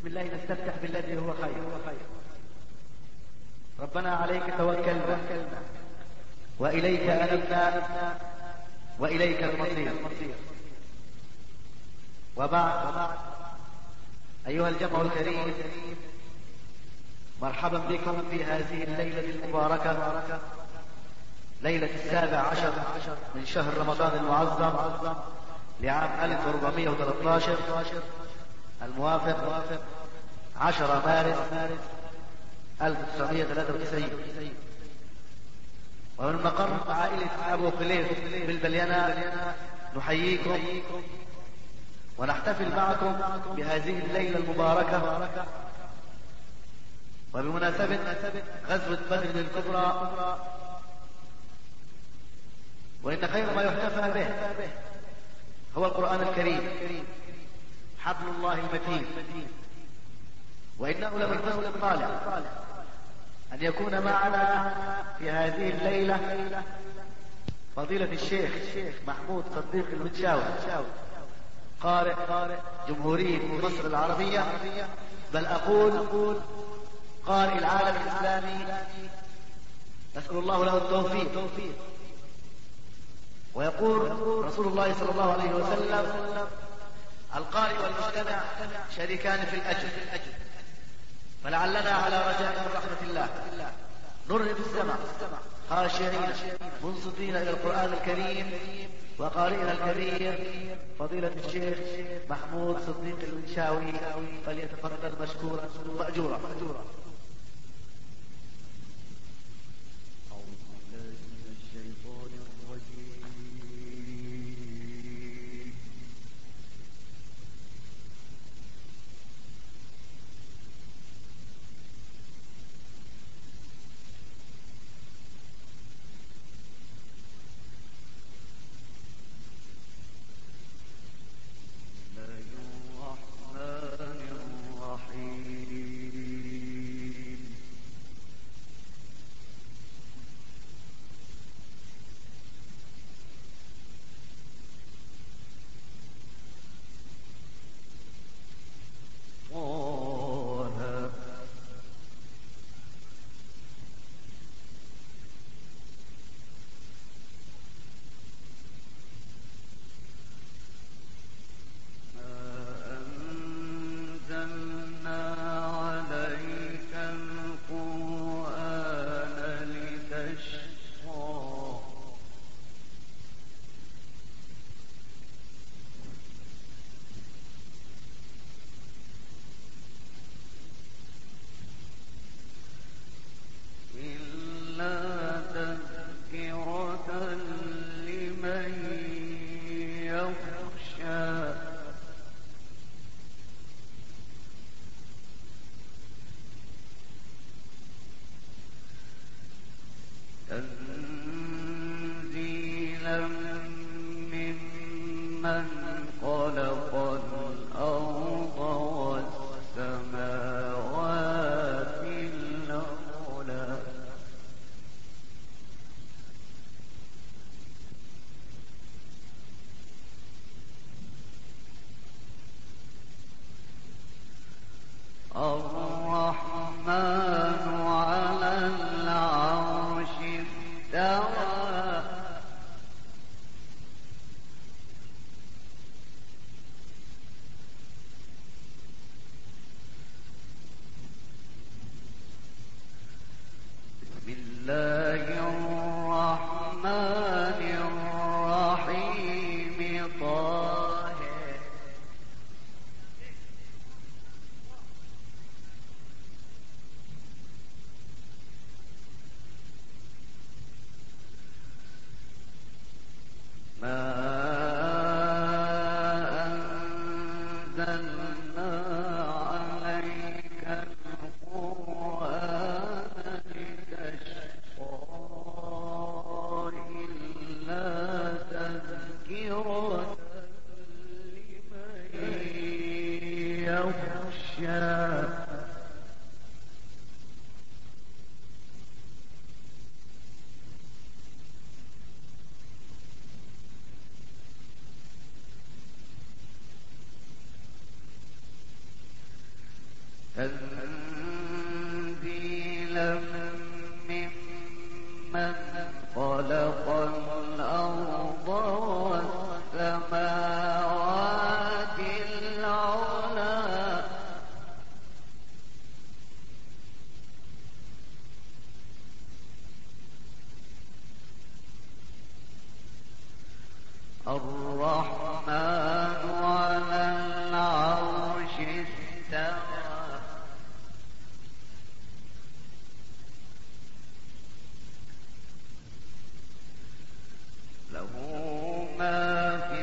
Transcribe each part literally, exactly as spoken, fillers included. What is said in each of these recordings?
بسم الله نستفتح بالذي هو خير. ربنا عليك توكلنا وإليك أنبنا وإليك المصير. وبعد، أيها الجمع الكريم، مرحبا بكم في هذه الليلة المباركة، ليلة السابع عشر من شهر رمضان المعظم لعام ألف وأربعمائة وثلاثة عشر الموافق عشرة مارس ألف وتسعمائة وثلاثة وتسعين. ومن مقر عائلة أبو خليف بالبليانة نحييكم ونحتفل معكم بهذه الليلة المباركة وبمناسبة غزوة بدر الكبرى. وإن خير ما يحتفى به هو القرآن الكريم حبل الله المتين، وإنه لمن فضل الطالع أن يكون معنا في هذه الليلة فضيلة الشيخ محمود صديق المنشاوي، قارئ جمهورية مصر العربية، بل أقول قارئ العالم الإسلامي، نسأل الله له التوفيق. ويقول رسول الله صلى الله عليه وسلم: القارئ والمستمع شريكان في الأجر، فلعلنا على رجاء من رحمة الله نرهب السمع خاشعين منصتين إلى القرآن الكريم وقارئنا الكريم فضيلة الشيخ محمود صديق المنشاوي، فليتفضل مشكورا مأجورا. تنزيلا ممن خلق الأرض والسماوات العلى الرحمن على العرش استوى له ما في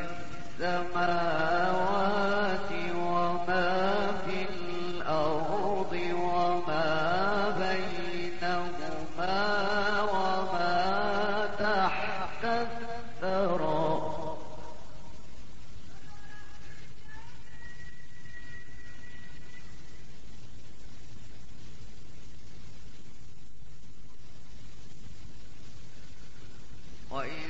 السماوات وما في الأرض وما بينهما وما تحت الثرى وإن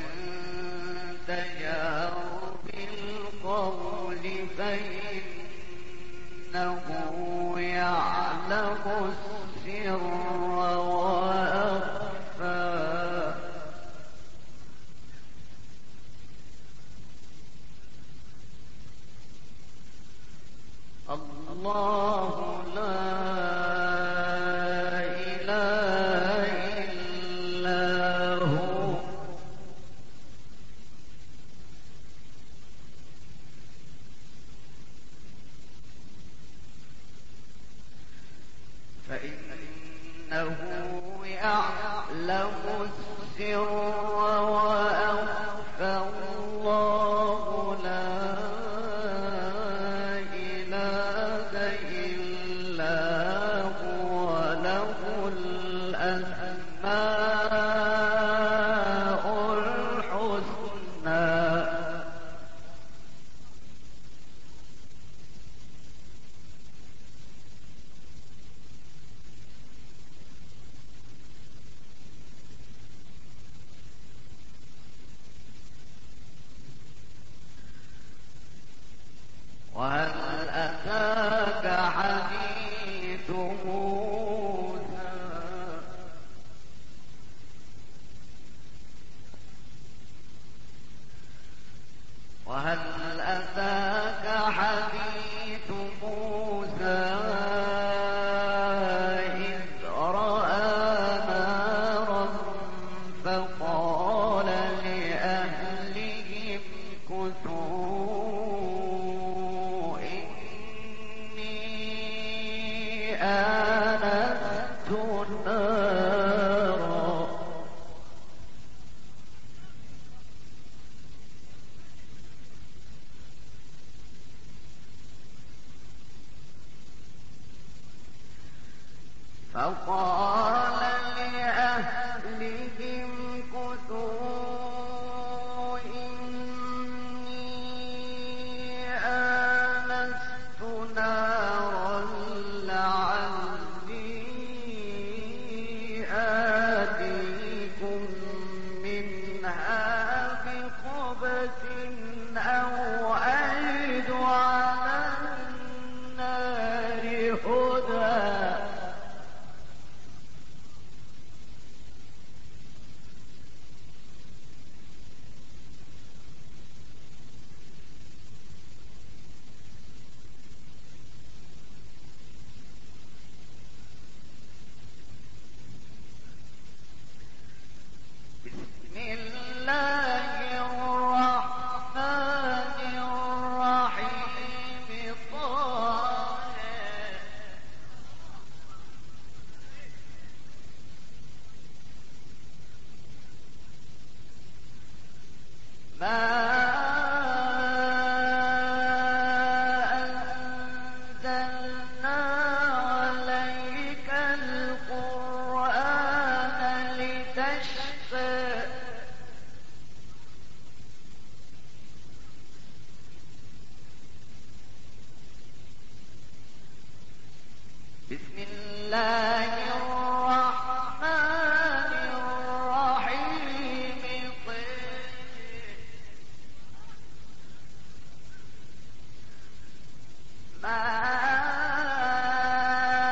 تجهر بالقول فإنه يعلم السر وأخفى الله لا إله إلا هو فإنه يعلم السر وأخفى الله لا إله إلا هو له الأسماء الحسنى وهل أتاك حديث موسى وهل أتاك حديث موسى إذ رأى نارا فقال لأهلهم كثوا إني آنست نارا فقال لأهلهم كثوا إني آنست نارا لعلي آتيكم منها بقبس أو أجد على النار هدى بسم الله الرحمن الرحيم طه ما أنزلنا عليك القرآن لتشقى بسم الله الرحمن الرحيم ما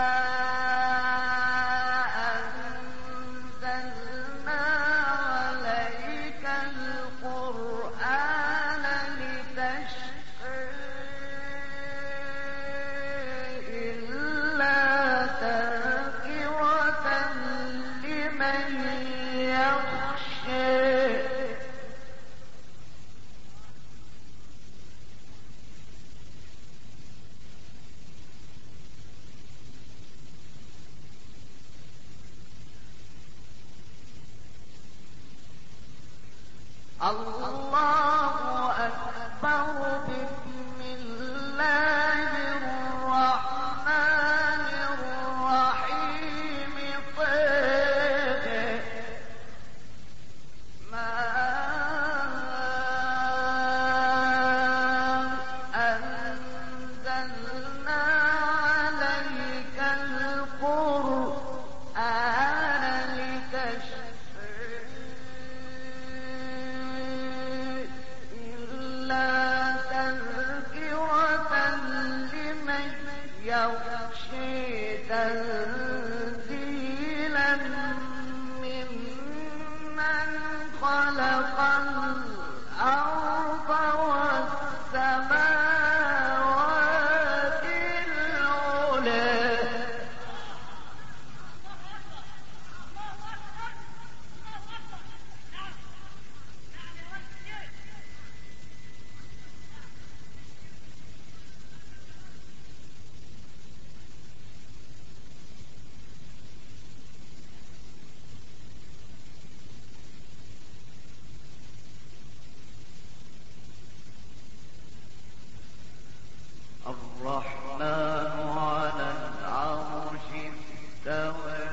الله أكبر. بسم الله الرحمن الرحيم. طه ما أنزلنا عليك القرآن لتشقى إلا تذكرة لمن يخشى. تنزيلا ممن خلق الأرض والسماوات العلى. الرحمن على العرش استوى.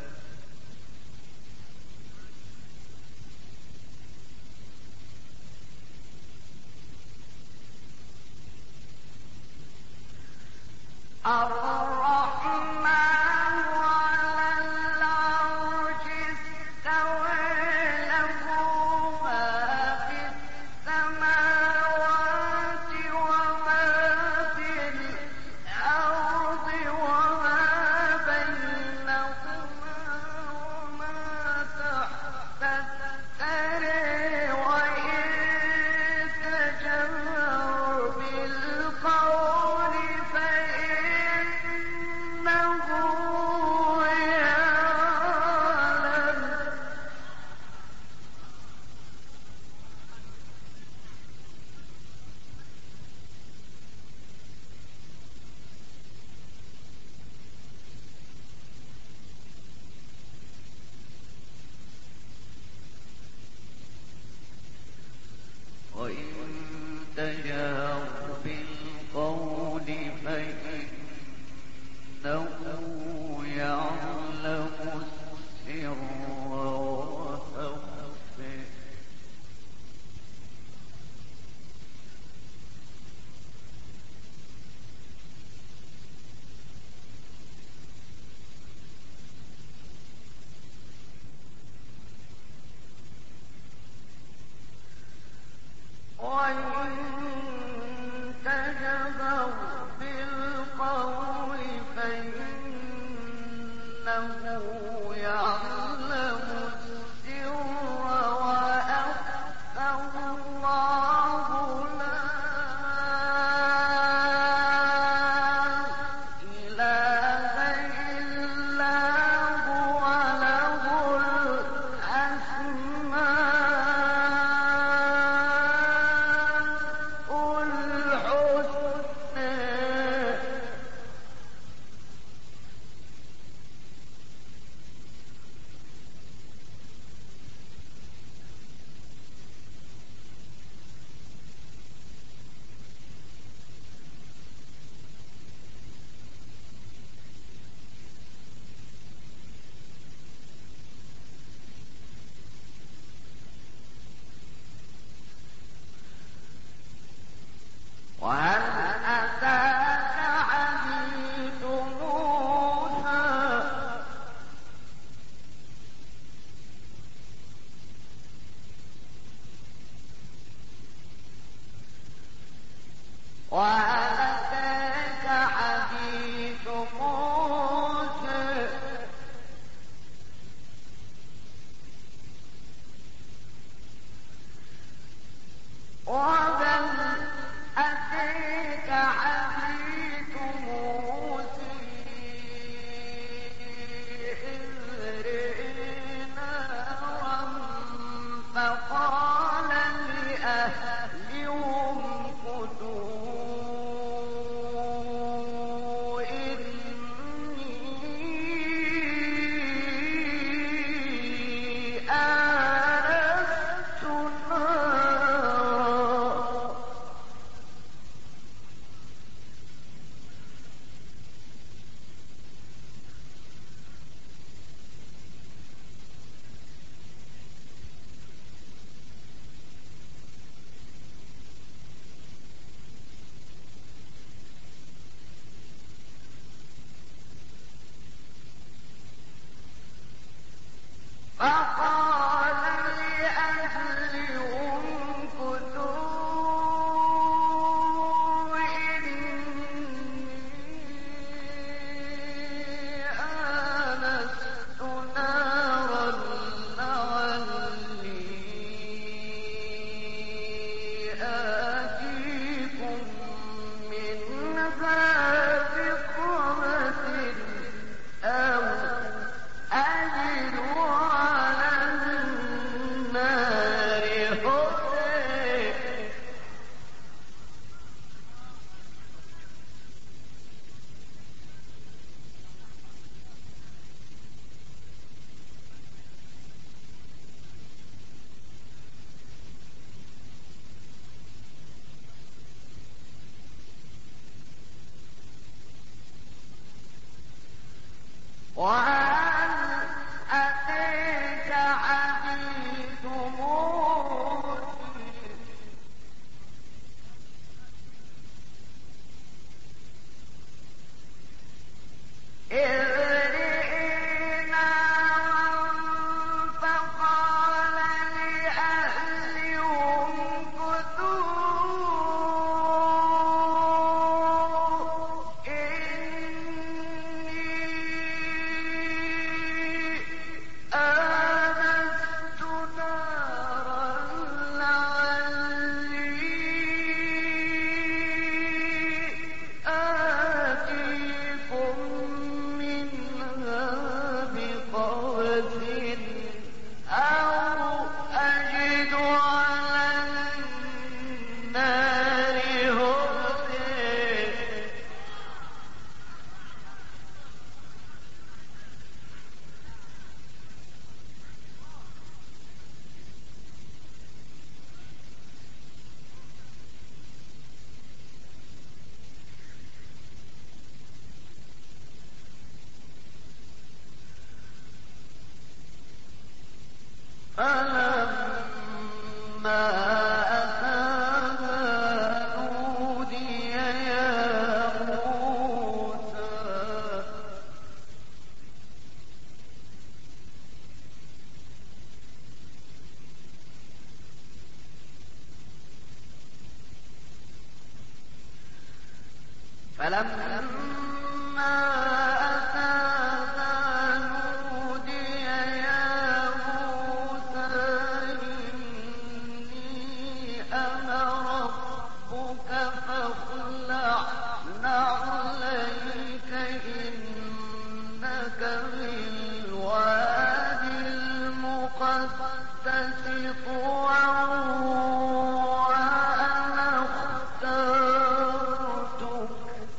الرحمن على العرش استوى. له ما في السماوات وما في الأرض وما بينهما وما تحت الثرى. وإن تجهر بالقول فإنه يعلم. وإن تجهر بالقول فإنه يعلم السر وأخفى. وإن تجهر بالقول فإنه يعلم السر وأخفى. الله لا إله إلا هو له الأسماء الحسنى. وهل أتاك حديث موسى. وهل أتاك حديث موسى. وهل أتاك حديث موسى إذ رأى نارا فقال لأهلهم كثوا وهل أتيك حديث موسى إذ رئينا فقال لأهلهم كثوا إني آنست نارا لعلي آتيكم منها بقبس أو أجد على النار هدى فلما أتاها نودي يا موسى فلما أتاها نودي يا موسى إني أنا ربك فاخلع نعليك إنك بالوادي المقدس طوى وأنا اخترتك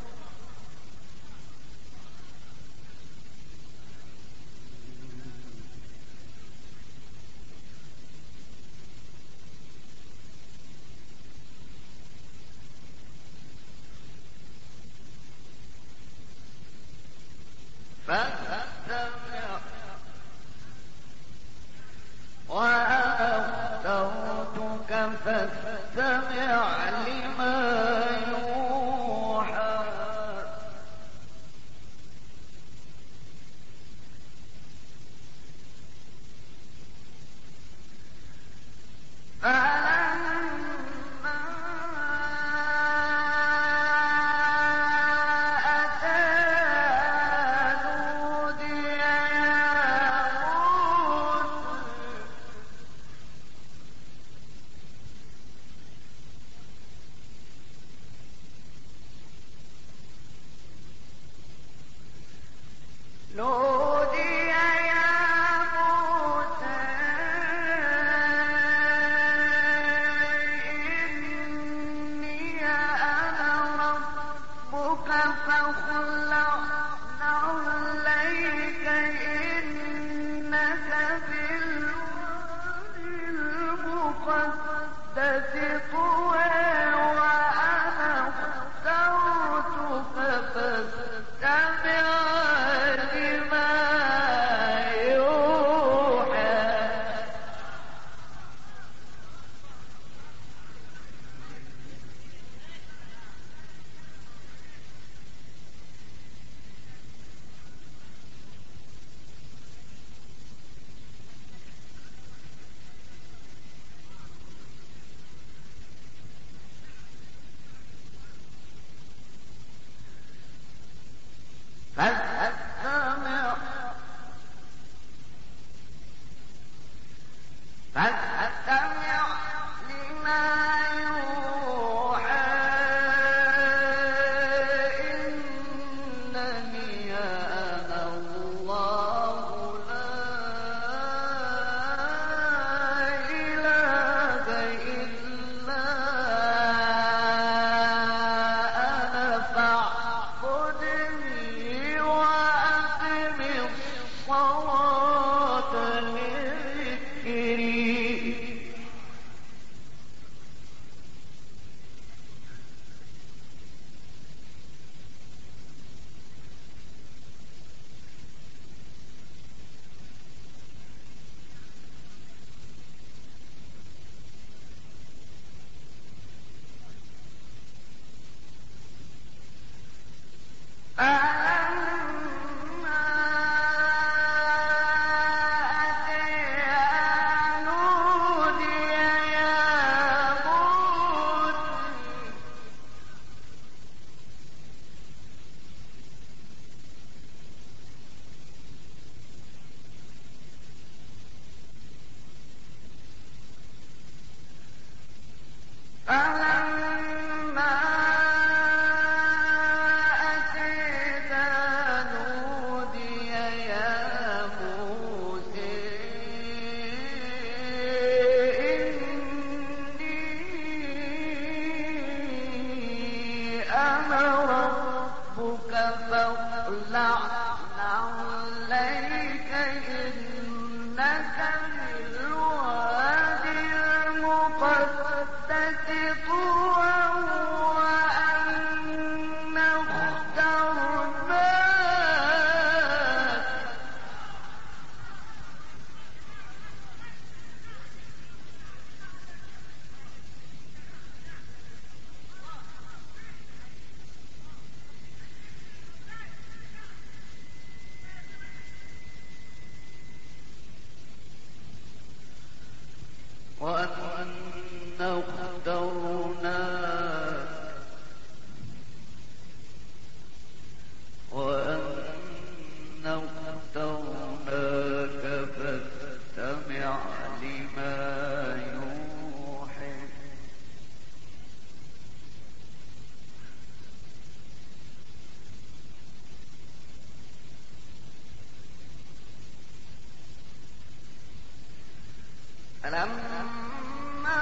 فاستمع وأنا اخترتك فاستمع لما يوحى فلما أتاها نودي يا موسى نودي يا موسى إني أنا ربك فاخلع نعليك إنك بالوادي المقدس طوى وأنا اخترتك فاستمع لما أنا ربك فاخلع عليك إنك بالواد المقدس طوى وأنا اخترناك. وأنا اخترناك وأنا اخترناك فاستمع لما يوحى. فلما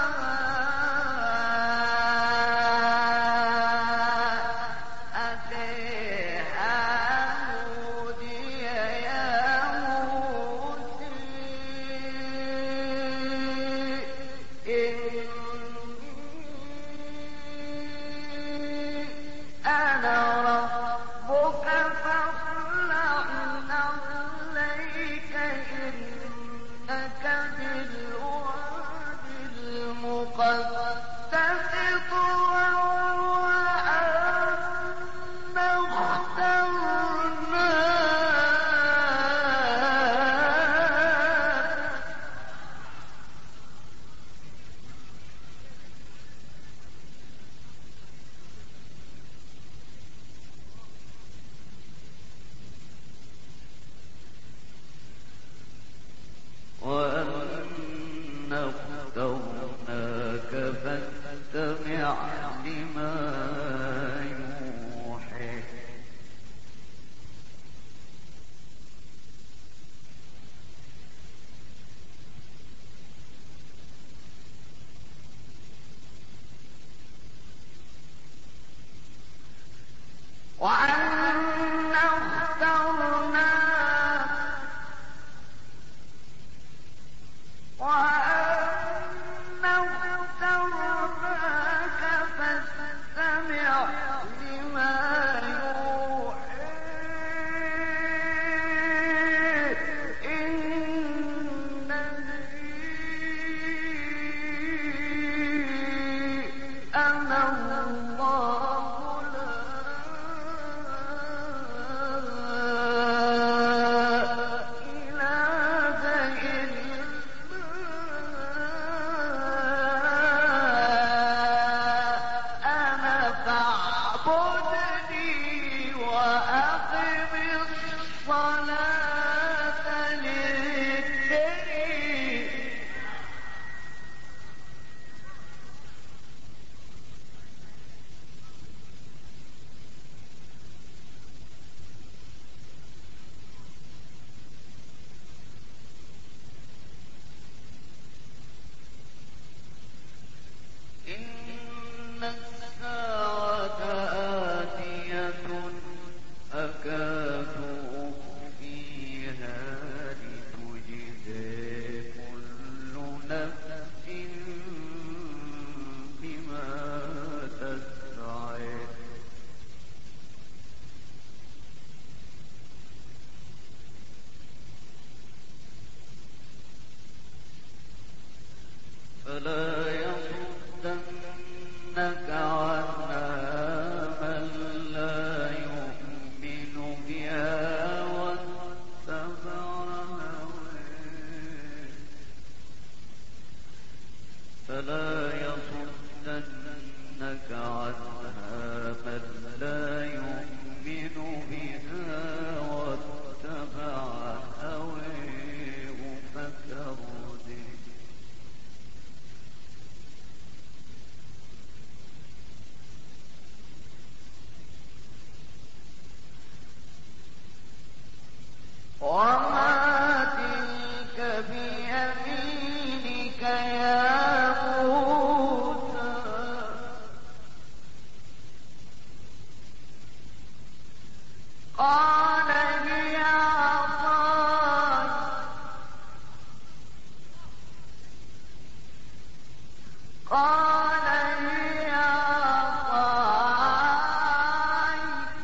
أتاها نودي يا موسى إني أنا ربك فاخلع عليك إنك بالواد المقدس طوى وأنا اخترناك. وأنا اخترناك فاستمع لما يوحى. وأنا اخترناك وأنا اخترناك فاستمع لما يوحى. إنني أنا الله لا إله إلا أنا فاعبدني وأقم الصلاة لذكري. إن الساعة آتية أكاد أخفيها لتجزى كل نفس بما تسعى. فلا يصدنك عنها من لا يؤمن بها واتبع هواه. فلا يصدنك عنها من لا يؤمن بها واتبع هواه فتردي. وما تلك بيمينك يا موسى. قال هي عصاي قال هي عصاي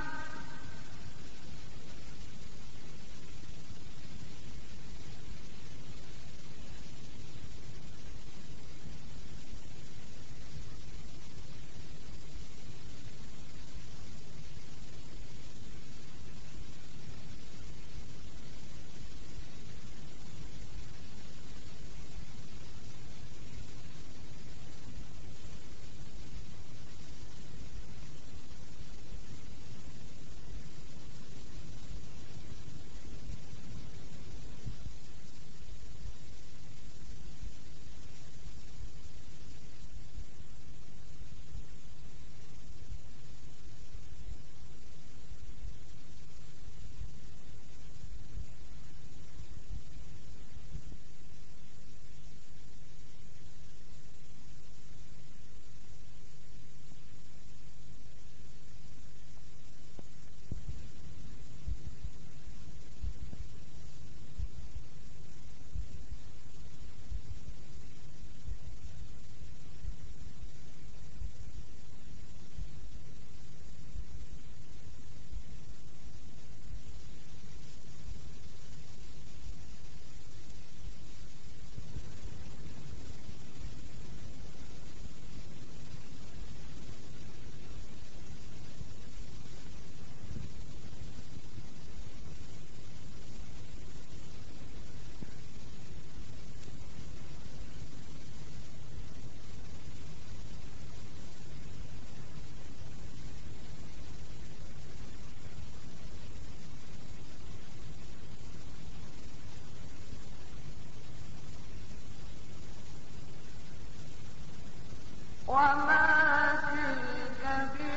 وما تلك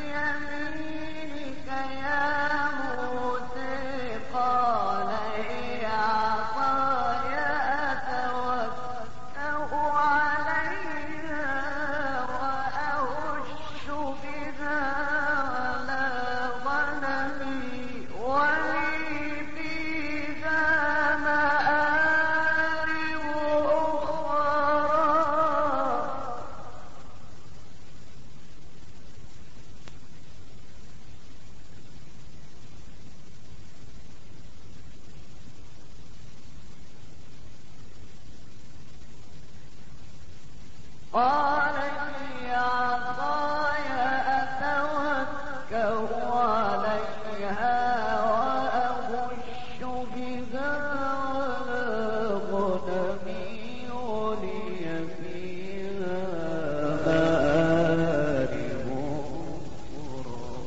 بيمينك يا موسى قال هي عصاي أتوكأ عليها وأهش بها على غنمي ولي فيها مآرب أخرى قال هي عصاي أتوكأ عليها وأهش بها على غنمي ولي فيها مآرب أخرى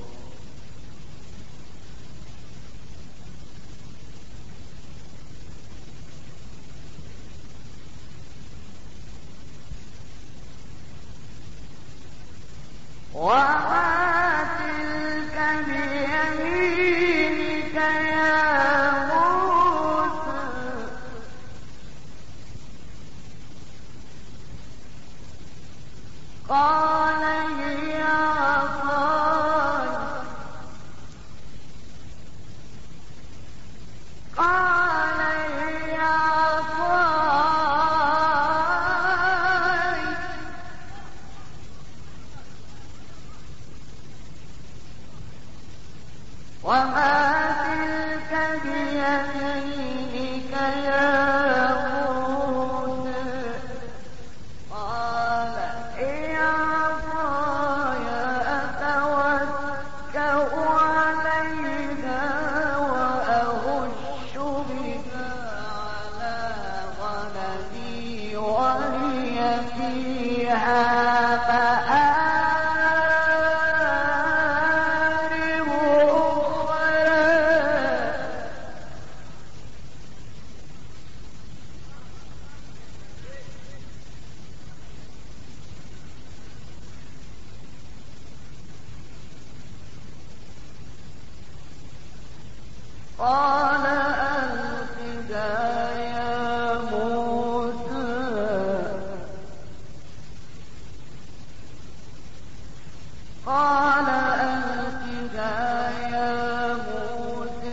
وما تلك بيمينك يا موسى قال هي عصاي قال هي عصاي وما تلك بيمينك يا موسى قال هي عصاي أتوكأ عليها وأهش بها على غنمي ولي فيها مآرب قال ألقها يا موسى قال ألقها يا موسى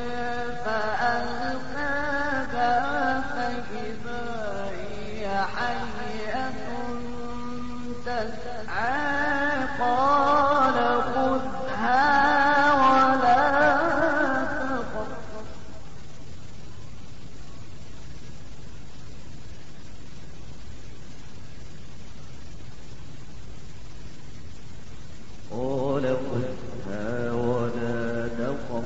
خذها ولا تخف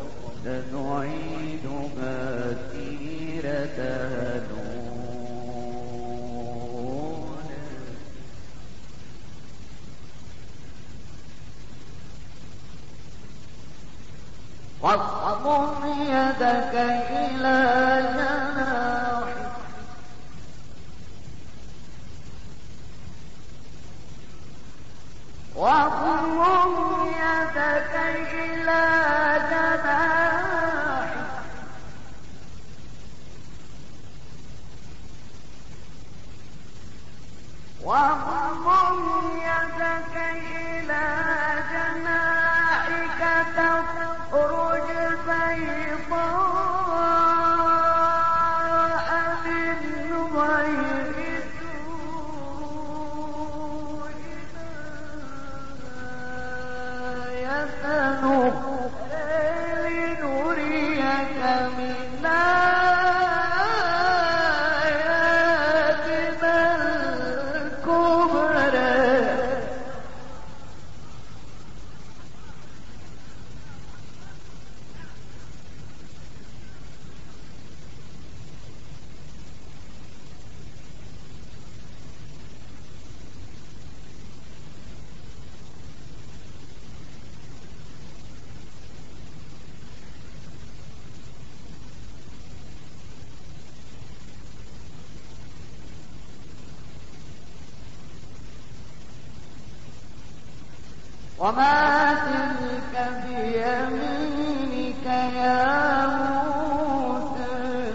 سنعيدها سيرتها الأولى. واضم يدك إلى جناحك واضم يدك إلى جناحك واضم يدك إلى جناحك تخرج بيضاء من غير سوء آية لنريك من آياتنا الكبرى. وما تلك بيمينك يا موسى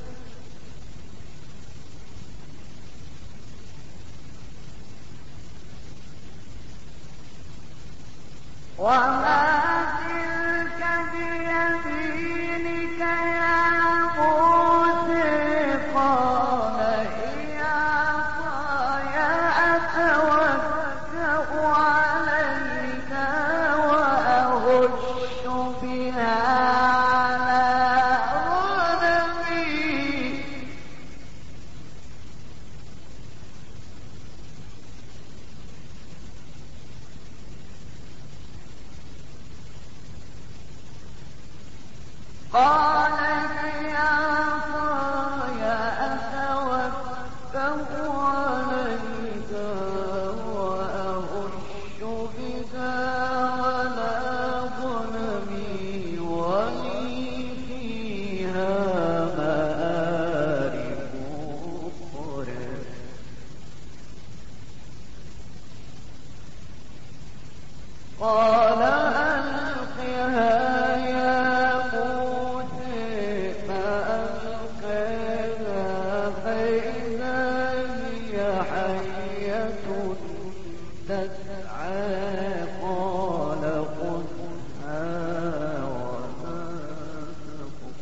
وما تلك بيمينك يا موسى قال هي عصاي أتوكأ عليها وأهش بها على غنمي. قال هي عصاي أتوكأ عليها وأهش بها على غنمي ولي فيها مآرب أخرى. قال ألقها يا موسى فألقاها فإذا هي حية تسعى. قال خذها ولا تخف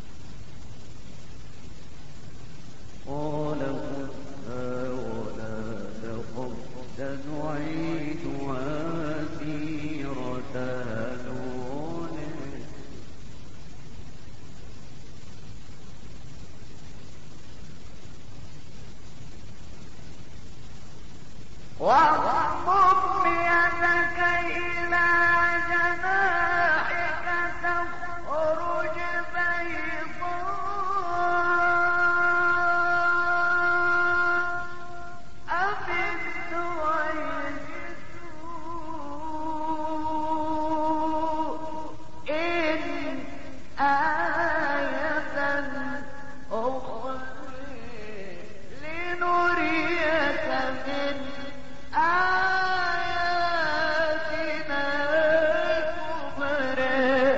قال خذها ولا تخف سنعيدها سيرتها الأولى. واضم يدك إلى جناحك تخرج بيضاء من غير سوء آية أخرى لنريك من آياتنا الكبرى.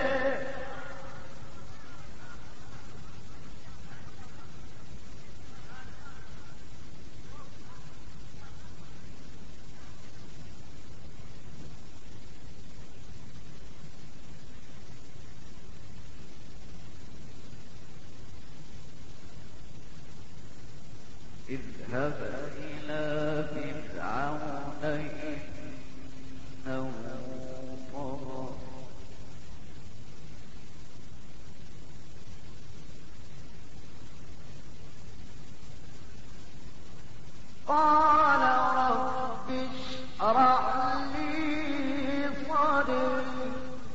اذهب إلى فرعون إنه طغى قال رب اشرح لي صدري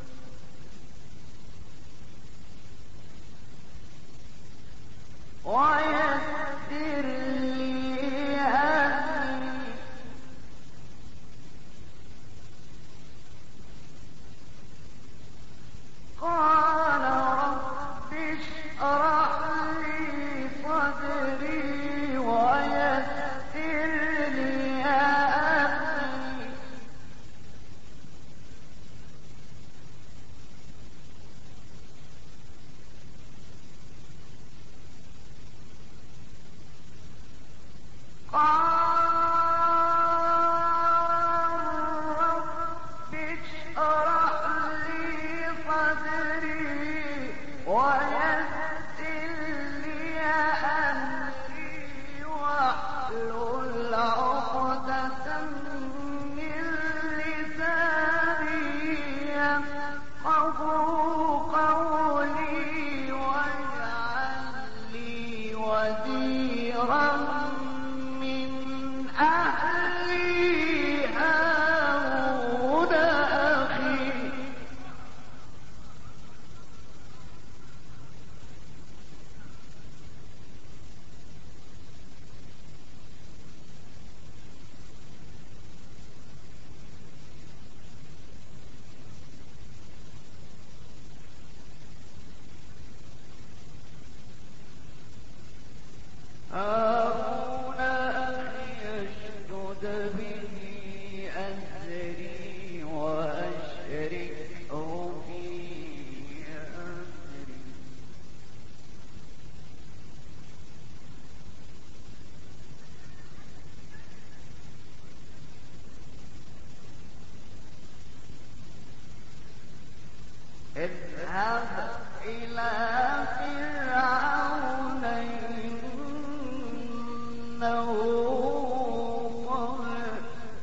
يفقهوا قولي واجعل لي وزيرا من أهلي هارون أخي هارون أخي اشدد به أزري وأشركه في أمري اذهب إلى فرعون إنه طغى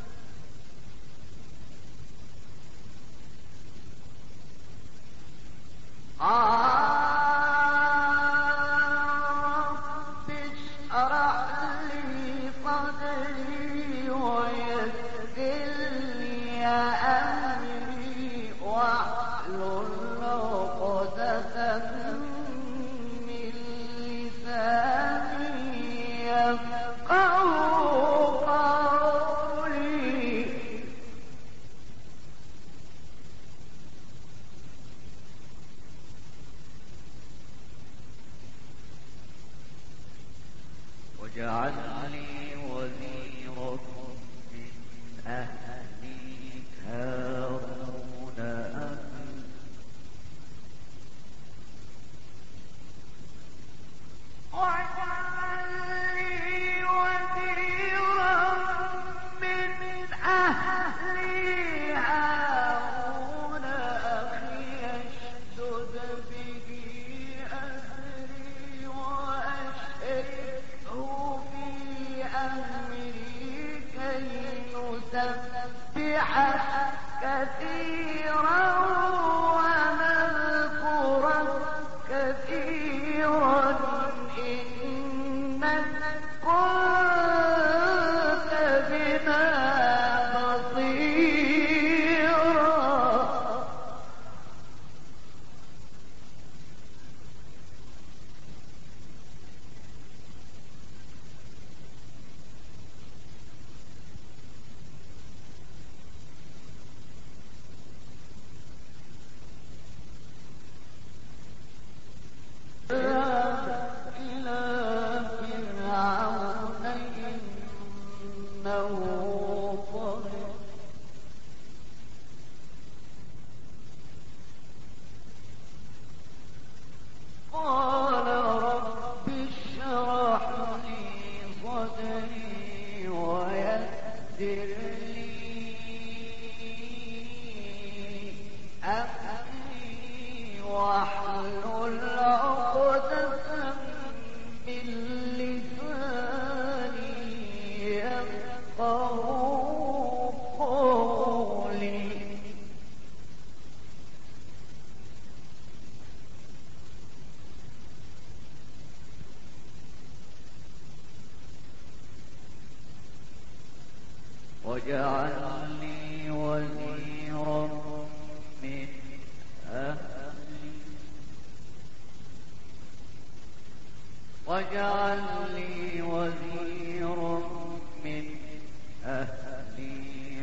رب اشرح لي صدري ويسر لي أمري واحلل عقدة من لساني يفقهوا قولي واجعل لي وزيرا من أهلي هارون أخي واجعل لي وزيرا من أهلي هارون أخي اشدد به أزري وأشركه في أمري كي نسبحك كثيرا ونذكرك كثيرا إنك كنت بنا بصيرا اذهب إلى فرعون إنه طغى قال رب اشرح لي صدري ويسر لي أمري واحلل عقدة من لساني يفقهوا قولي واجعل لي وزيرا من أهلي واجعل لي وزيرا من أهلي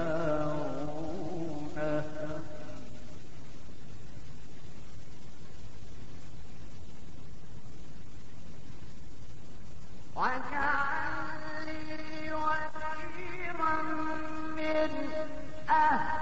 هارون أخي واجعل لي وزيرا من أهلي